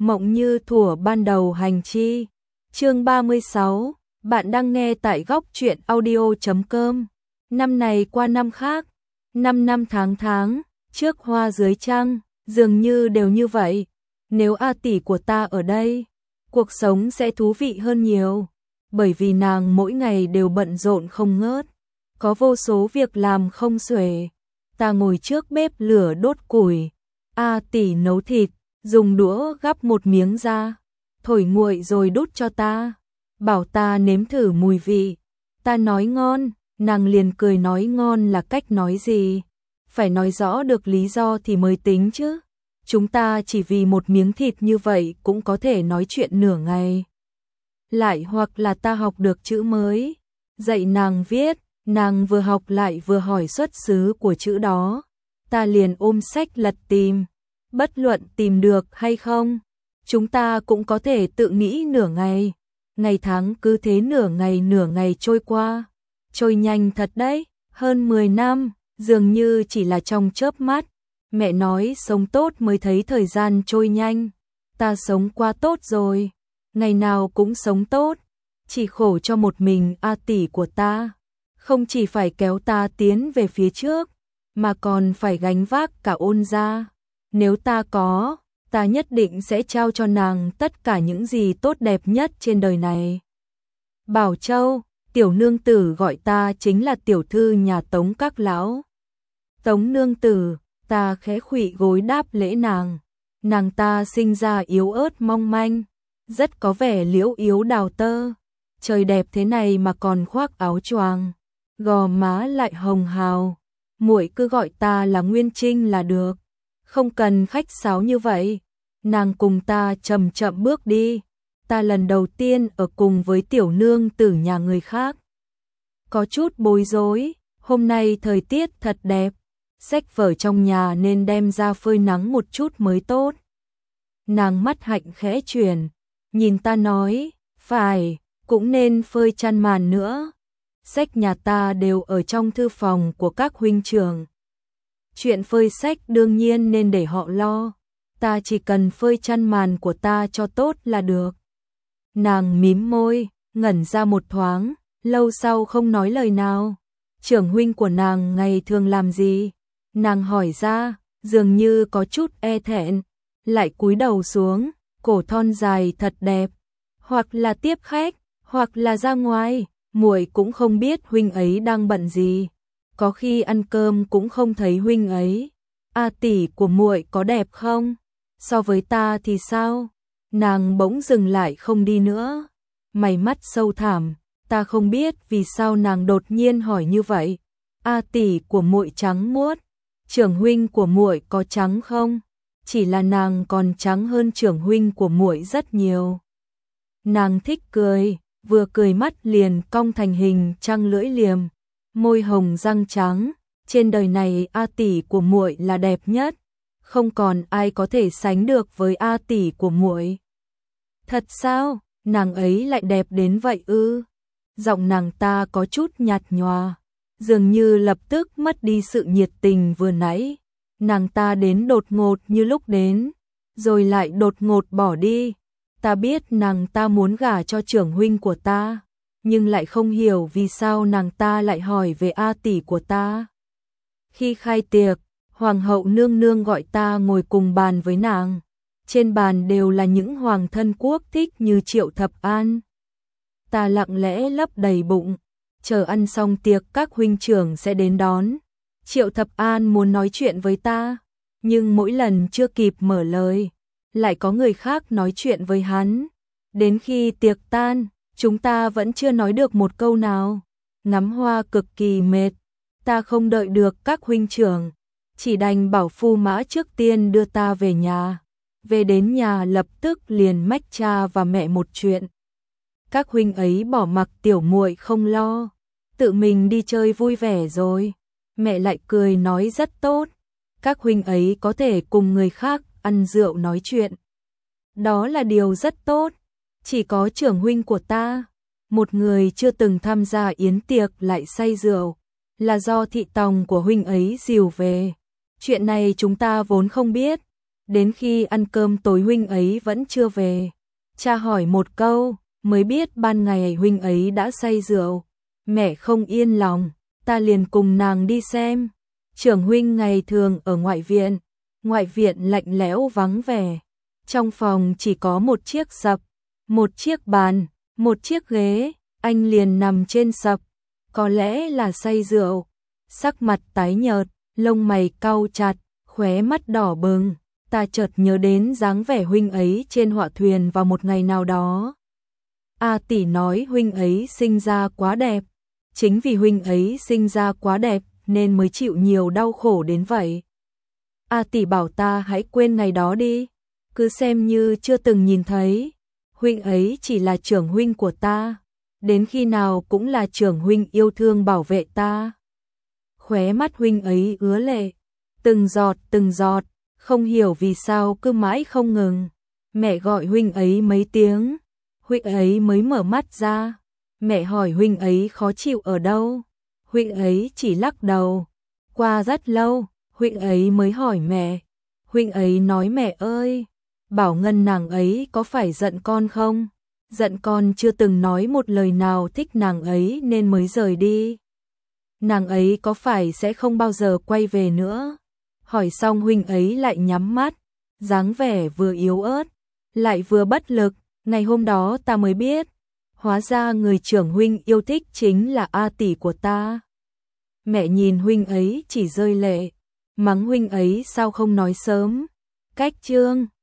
Mộng như thuở ban đầu hành chi. Chương 36, bạn đang nghe tại góc truyện audio.com. Năm này qua năm khác, 5 năm tháng, trước hoa dưới trăng, dường như đều như vậy. Nếu A tỷ của ta ở đây, cuộc sống sẽ thú vị hơn nhiều, bởi vì nàng mỗi ngày đều bận rộn không ngớt, có vô số việc làm không xuể. Ta ngồi trước bếp lửa đốt củi, A tỷ nấu thịt, dùng đũa gắp một miếng ra, thổi nguội rồi đút cho ta, bảo ta nếm thử mùi vị. Ta nói ngon, nàng liền cười nói ngon là cách nói gì? Phải nói rõ được lý do thì mới tính chứ. Chúng ta chỉ vì một miếng thịt như vậy cũng có thể nói chuyện nửa ngày. Lại hoặc là ta học được chữ mới, dạy nàng viết, nàng vừa học lại vừa hỏi xuất xứ của chữ đó. Ta liền ôm sách lật tìm, bất luận tìm được hay không, chúng ta cũng có thể tự nghĩ nửa ngày. Ngày tháng cứ thế nửa ngày trôi qua, trôi nhanh thật đấy, hơn 10 năm, dường như chỉ là trong chớp mắt. Mẹ nói sống tốt mới thấy thời gian trôi nhanh, ta sống quá tốt rồi, ngày nào cũng sống tốt, chỉ khổ cho một mình A tỷ của ta, không chỉ phải kéo ta tiến về phía trước, mà còn phải gánh vác cả Ôn gia. Nếu ta có, ta nhất định sẽ trao cho nàng tất cả những gì tốt đẹp nhất trên đời này. Bảo Châu, tiểu nương tử gọi ta chính là tiểu thư nhà Tống các lão. Tống nương tử, ta khẽ khuỵu gối đáp lễ nàng. Nàng ta sinh ra yếu ớt mong manh, rất có vẻ liễu yếu đào tơ. Trời đẹp thế này mà còn khoác áo choàng, gò má lại hồng hào. Muội cứ gọi ta là Nguyên Trinh là được, không cần khách sáo như vậy. Nàng cùng ta chậm chậm bước đi. Ta lần đầu tiên ở cùng với tiểu nương tử nhà người khác, có chút bối rối. Hôm nay thời tiết thật đẹp, sách vở trong nhà nên đem ra phơi nắng một chút mới tốt. Nàng mắt hạnh khẽ chuyển, nhìn ta nói, phải, cũng nên phơi chăn màn nữa. Sách nhà ta đều ở trong thư phòng của các huynh trưởng. Chuyện phơi sách đương nhiên nên để họ lo, ta chỉ cần phơi chăn màn của ta cho tốt là được. Nàng mím môi, ngẩn ra một thoáng, lâu sau không nói lời nào. Trưởng huynh của nàng ngày thường làm gì? Nàng hỏi ra, dường như có chút e thẹn, lại cúi đầu xuống, cổ thon dài thật đẹp, hoặc là tiếp khách, hoặc là ra ngoài, muội cũng không biết huynh ấy đang bận gì. Có khi ăn cơm cũng không thấy huynh ấy. A tỷ của muội có đẹp không? So với ta thì sao? Nàng bỗng dừng lại không đi nữa, mày mắt sâu thẳm. Ta không biết vì sao nàng đột nhiên hỏi như vậy. A tỷ của muội trắng muốt, trưởng huynh của muội có trắng không? Chỉ là nàng còn trắng hơn trưởng huynh của muội rất nhiều. Nàng thích cười, vừa cười mắt liền cong thành hình trăng lưỡi liềm, môi hồng răng trắng. Trên đời này A tỷ của muội là đẹp nhất, không còn ai có thể sánh được với A tỷ của muội. Thật sao? Nàng ấy lại đẹp đến vậy ư? Giọng nàng ta có chút nhạt nhòa, dường như lập tức mất đi sự nhiệt tình vừa nãy. Nàng ta đến đột ngột như lúc đến, rồi lại đột ngột bỏ đi. Ta biết nàng ta muốn gả cho trưởng huynh của ta, nhưng lại không hiểu vì sao nàng ta lại hỏi về A tỷ của ta. Khi khai tiệc, hoàng hậu nương nương gọi ta ngồi cùng bàn với nàng. Trên bàn đều là những hoàng thân quốc thích như Triệu Thập An. Ta lặng lẽ lấp đầy bụng, chờ ăn xong tiệc các huynh trưởng sẽ đến đón. Triệu Thập An muốn nói chuyện với ta, nhưng mỗi lần chưa kịp mở lời, lại có người khác nói chuyện với hắn. Đến khi tiệc tan, chúng ta vẫn chưa nói được một câu nào. Ngắm hoa cực kỳ mệt, ta không đợi được các huynh trưởng, chỉ đành bảo phu mã trước tiên đưa ta về nhà. Về đến nhà lập tức liền mách cha và mẹ một chuyện. Các huynh ấy bỏ mặc tiểu muội không lo, tự mình đi chơi vui vẻ rồi. Mẹ lại cười nói rất tốt, các huynh ấy có thể cùng người khác ăn rượu nói chuyện. Đó là điều rất tốt. Chỉ có trưởng huynh của ta, một người chưa từng tham gia yến tiệc lại say rượu, là do thị tòng của huynh ấy dìu về. Chuyện này chúng ta vốn không biết. Đến khi ăn cơm tối huynh ấy vẫn chưa về. Cha hỏi một câu, mới biết ban ngày huynh ấy đã say rượu. Mẹ không yên lòng, ta liền cùng nàng đi xem. Trưởng huynh ngày thường ở ngoại viện lạnh lẽo vắng vẻ. Trong phòng chỉ có một chiếc sập, một chiếc bàn, một chiếc ghế, anh liền nằm trên sập, có lẽ là say rượu, sắc mặt tái nhợt, lông mày cau chặt, khóe mắt đỏ bừng. Ta chợt nhớ đến dáng vẻ huynh ấy trên họa thuyền vào một ngày nào đó. A tỷ nói huynh ấy sinh ra quá đẹp, chính vì huynh ấy sinh ra quá đẹp nên mới chịu nhiều đau khổ đến vậy. A tỷ bảo ta hãy quên ngày đó đi, cứ xem như chưa từng nhìn thấy. Huynh ấy chỉ là trưởng huynh của ta, đến khi nào cũng là trưởng huynh yêu thương bảo vệ ta. Khóe mắt huynh ấy ứa lệ, từng giọt, không hiểu vì sao cứ mãi không ngừng. Mẹ gọi huynh ấy mấy tiếng, huynh ấy mới mở mắt ra. Mẹ hỏi huynh ấy khó chịu ở đâu, huynh ấy chỉ lắc đầu. Qua rất lâu, huynh ấy mới hỏi mẹ. Huynh ấy nói mẹ ơi, Bảo Ngân nàng ấy có phải giận con không? Giận con chưa từng nói một lời nào thích nàng ấy nên mới rời đi. Nàng ấy có phải sẽ không bao giờ quay về nữa? Hỏi xong huynh ấy lại nhắm mắt, dáng vẻ vừa yếu ớt, lại vừa bất lực. Ngày hôm đó ta mới biết, hóa ra người trưởng huynh yêu thích chính là A tỷ của ta. Mẹ nhìn huynh ấy chỉ rơi lệ, mắng huynh ấy sao không nói sớm. Cách chương